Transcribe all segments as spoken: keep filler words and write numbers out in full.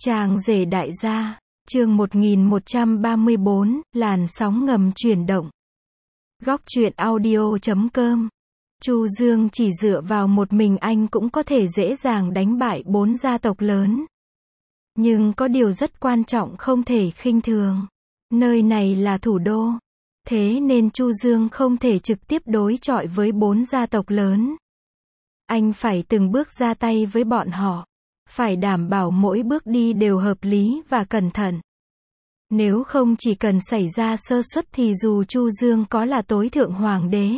Chàng rể đại gia, chương một nghìn một trăm ba mươi bốn, làn sóng ngầm chuyển động. Góc truyện audio chấm com. Chu Dương chỉ dựa vào một mình anh cũng có thể dễ dàng đánh bại bốn gia tộc lớn. Nhưng có điều rất quan trọng không thể khinh thường. Nơi này là thủ đô. Thế nên Chu Dương không thể trực tiếp đối chọi với bốn gia tộc lớn. Anh phải từng bước ra tay với bọn họ. Phải đảm bảo mỗi bước đi đều hợp lý và cẩn thận. Nếu không chỉ cần xảy ra sơ suất thì dù Chu Dương có là tối thượng hoàng đế,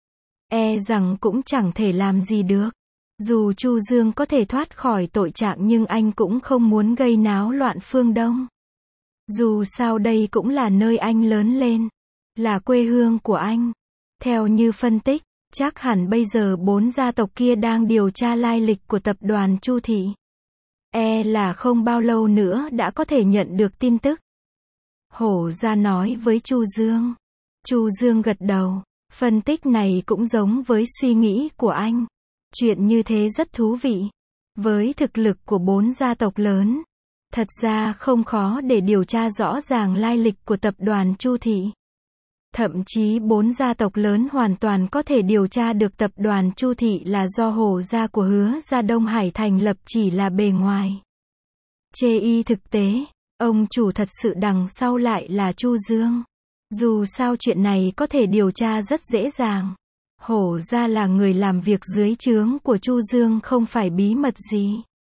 e rằng cũng chẳng thể làm gì được. Dù Chu Dương có thể thoát khỏi tội trạng nhưng anh cũng không muốn gây náo loạn phương Đông. Dù sao đây cũng là nơi anh lớn lên, là quê hương của anh. Theo như phân tích, chắc hẳn bây giờ bốn gia tộc kia đang điều tra lai lịch của tập đoàn Chu Thị. E là không bao lâu nữa đã có thể nhận được tin tức. Hổ ra nói với Chu Dương. Chu Dương gật đầu. Phân tích này cũng giống với suy nghĩ của anh. Chuyện như thế rất thú vị. Với thực lực của bốn gia tộc lớn, thật ra không khó để điều tra rõ ràng lai lịch của tập đoàn Chu Thị. Thậm chí bốn gia tộc lớn hoàn toàn có thể điều tra được tập đoàn Chu Thị là do Hổ gia của Hứa gia Đông Hải thành lập chỉ là bề ngoài. Chê y thực tế, ông chủ thật sự đằng sau lại là Chu Dương. Dù sao chuyện này có thể điều tra rất dễ dàng. Hổ gia là người làm việc dưới trướng của Chu Dương không phải bí mật gì.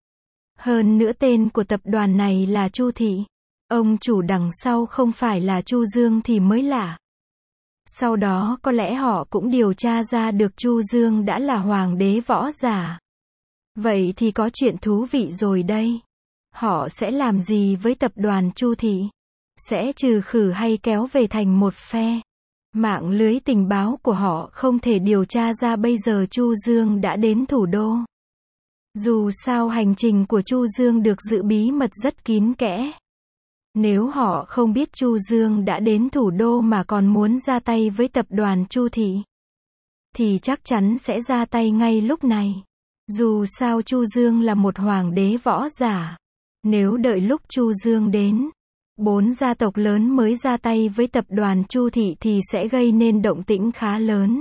Hơn nữa tên của tập đoàn này là Chu Thị. Ông chủ đằng sau không phải là Chu Dương thì mới lạ. Sau đó có lẽ họ cũng điều tra ra được Chu Dương đã là hoàng đế võ giả. Vậy thì có chuyện thú vị rồi đây. Họ sẽ làm gì với tập đoàn Chu Thị? Sẽ trừ khử hay kéo về thành một phe? Mạng lưới tình báo của họ không thể điều tra ra bây giờ Chu Dương đã đến thủ đô. Dù sao hành trình của Chu Dương được giữ bí mật rất kín kẽ. Nếu họ không biết Chu Dương đã đến thủ đô mà còn muốn ra tay với tập đoàn Chu Thị, thì chắc chắn sẽ ra tay ngay lúc này. Dù sao Chu Dương là một hoàng đế võ giả. Nếu đợi lúc Chu Dương đến, bốn gia tộc lớn mới ra tay với tập đoàn Chu Thị thì sẽ gây nên động tĩnh khá lớn.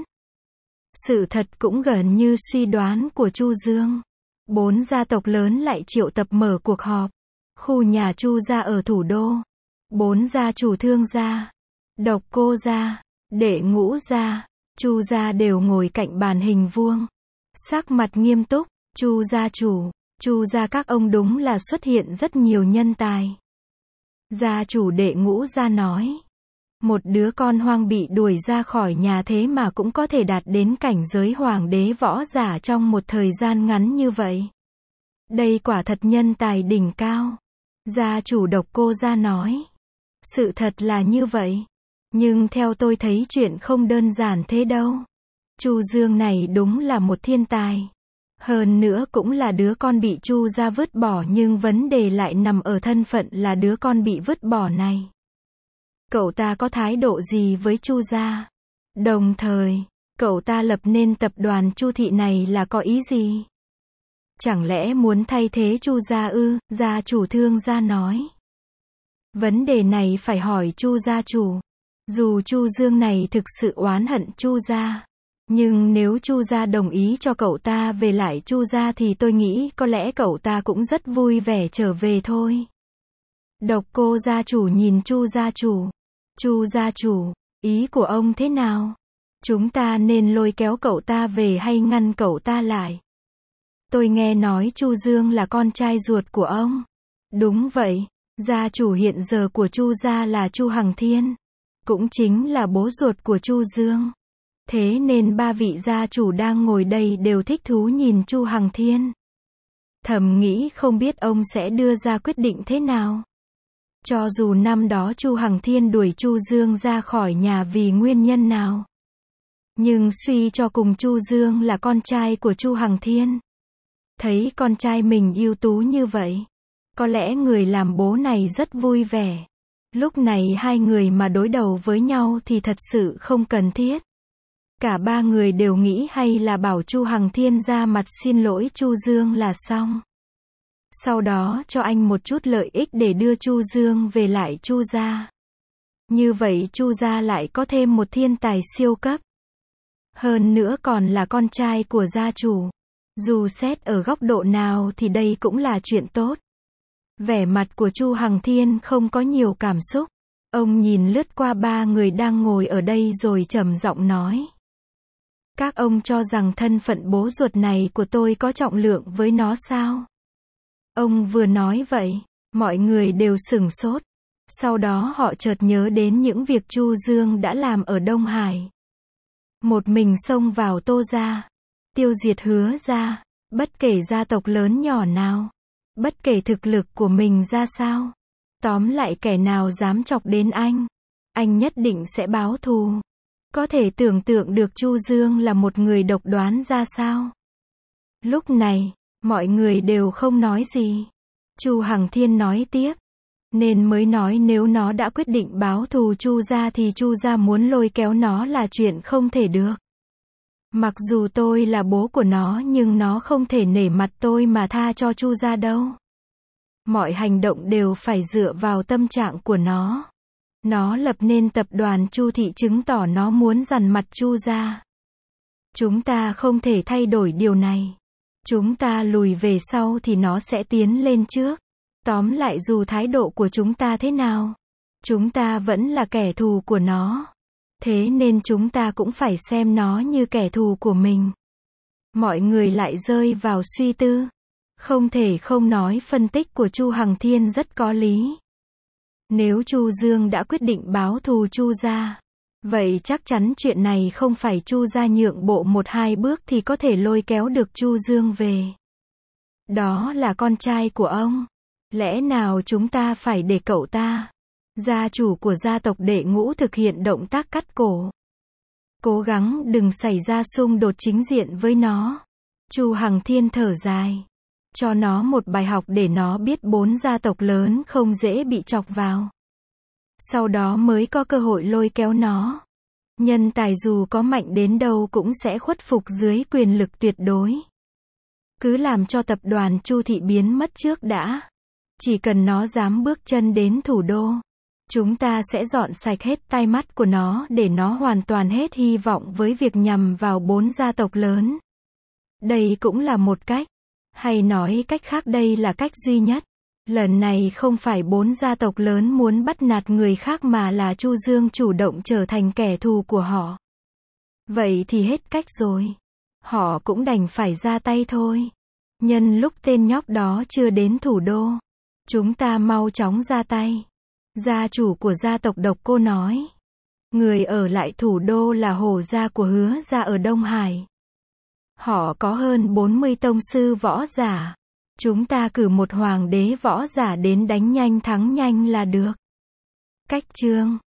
Sự thật cũng gần như suy đoán của Chu Dương. Bốn gia tộc lớn lại triệu tập mở cuộc họp. Khu nhà Chu gia ở thủ đô. Bốn gia chủ Thương gia, Độc Cô gia, Đệ Ngũ gia, Chu gia đều ngồi cạnh bàn hình vuông. Sắc mặt nghiêm túc. Chu gia chủ, Chu gia các ông đúng là xuất hiện rất nhiều nhân tài. Gia chủ Đệ Ngũ gia nói. Một đứa con hoang bị đuổi ra khỏi nhà thế mà cũng có thể đạt đến cảnh giới hoàng đế võ giả trong một thời gian ngắn như vậy. Đây quả thật nhân tài đỉnh cao. Gia chủ Độc Cô gia nói. Sự thật là như vậy. Nhưng theo tôi thấy chuyện không đơn giản thế đâu. Chu Dương này đúng là một thiên tài. Hơn nữa cũng là đứa con bị Chu gia vứt bỏ nhưng vấn đề lại nằm ở thân phận là đứa con bị vứt bỏ này. Cậu ta có thái độ gì với Chu gia? Đồng thời, cậu ta lập nên tập đoàn Chu Thị này là có ý gì? Chẳng lẽ muốn thay thế Chu gia ư? Gia chủ Thương gia nói. Vấn đề này phải hỏi Chu gia chủ. Dù Chu Dương này thực sự oán hận Chu gia, nhưng nếu Chu gia đồng ý cho cậu ta về lại Chu gia thì tôi nghĩ có lẽ cậu ta cũng rất vui vẻ trở về thôi. Độc Cô gia chủ nhìn Chu gia chủ. Chu gia chủ, ý của ông thế nào? Chúng ta nên lôi kéo cậu ta về hay ngăn cậu ta lại? Tôi nghe nói Chu Dương là con trai ruột của ông. Đúng vậy, gia chủ hiện giờ của Chu gia là Chu Hằng Thiên, cũng chính là bố ruột của Chu Dương. Thế nên ba vị gia chủ đang ngồi đây đều thích thú nhìn Chu Hằng Thiên. Thầm nghĩ không biết ông sẽ đưa ra quyết định thế nào. Cho dù năm đó Chu Hằng Thiên đuổi Chu Dương ra khỏi nhà vì nguyên nhân nào, nhưng suy cho cùng Chu Dương là con trai của Chu Hằng Thiên. Thấy con trai mình ưu tú như vậy, có lẽ người làm bố này rất vui vẻ. Lúc này hai người mà đối đầu với nhau thì thật sự không cần thiết. Cả ba người đều nghĩ hay là bảo Chu Hằng Thiên ra mặt xin lỗi Chu Dương là xong. Sau đó cho anh một chút lợi ích để đưa Chu Dương về lại Chu gia. Như vậy Chu gia lại có thêm một thiên tài siêu cấp. Hơn nữa còn là con trai của gia chủ. Dù xét ở góc độ nào thì đây cũng là chuyện tốt. Vẻ mặt của Chu Hằng Thiên không có nhiều cảm xúc. Ông nhìn lướt qua ba người đang ngồi ở đây rồi trầm giọng nói. Các ông cho rằng thân phận bố ruột này của tôi có trọng lượng với nó sao? Ông vừa nói vậy, mọi người đều sửng sốt. Sau đó họ chợt nhớ đến những việc Chu Dương đã làm ở Đông Hải. Một mình xông vào Tô gia, tiêu diệt Hứa gia, bất kể gia tộc lớn nhỏ nào, bất kể thực lực của mình ra sao. Tóm lại kẻ nào dám chọc đến anh, anh nhất định sẽ báo thù. Có thể tưởng tượng được Chu Dương là một người độc đoán ra sao. Lúc này, mọi người đều không nói gì. Chu Hằng Thiên nói tiếp. Nên mới nói nếu nó đã quyết định báo thù Chu gia thì Chu gia muốn lôi kéo nó là chuyện không thể được. Mặc dù tôi là bố của nó nhưng nó không thể nể mặt tôi mà tha cho Chu gia đâu. Mọi hành động đều phải dựa vào tâm trạng của nó. Nó lập nên tập đoàn Chu Thị chứng tỏ nó muốn dằn mặt Chu gia. Chúng ta không thể thay đổi điều này. Chúng ta lùi về sau thì nó sẽ tiến lên trước. Tóm lại dù thái độ của chúng ta thế nào, chúng ta vẫn là kẻ thù của nó. Thế nên chúng ta cũng phải xem nó như kẻ thù của mình. Mọi người lại rơi vào suy tư. Không thể không nói phân tích của Chu Hằng Thiên rất có lý. Nếu Chu Dương đã quyết định báo thù Chu gia, vậy chắc chắn chuyện này không phải Chu gia nhượng bộ một hai bước thì có thể lôi kéo được Chu Dương về. Đó là con trai của ông. Lẽ nào chúng ta phải để cậu ta, gia chủ của gia tộc Đệ Ngũ thực hiện động tác cắt cổ? Cố gắng đừng xảy ra xung đột chính diện với nó. Chu Hằng Thiên thở dài. Cho nó một bài học để nó biết bốn gia tộc lớn không dễ bị chọc vào. Sau đó mới có cơ hội lôi kéo nó. Nhân tài dù có mạnh đến đâu cũng sẽ khuất phục dưới quyền lực tuyệt đối. Cứ làm cho tập đoàn Chu Thị biến mất trước đã. Chỉ cần nó dám bước chân đến thủ đô, chúng ta sẽ dọn sạch hết tai mắt của nó để nó hoàn toàn hết hy vọng với việc nhằm vào bốn gia tộc lớn. Đây cũng là một cách. Hay nói cách khác đây là cách duy nhất. Lần này không phải bốn gia tộc lớn muốn bắt nạt người khác mà là Chu Dương chủ động trở thành kẻ thù của họ. Vậy thì hết cách rồi. Họ cũng đành phải ra tay thôi. Nhân lúc tên nhóc đó chưa đến thủ đô, chúng ta mau chóng ra tay. Gia chủ của gia tộc Độc Cô nói. Người ở lại thủ đô là Hổ gia của Hứa gia ở Đông Hải. Họ có hơn bốn mươi tông sư võ giả. Chúng ta cử một hoàng đế võ giả đến đánh nhanh thắng nhanh là được. Cách chương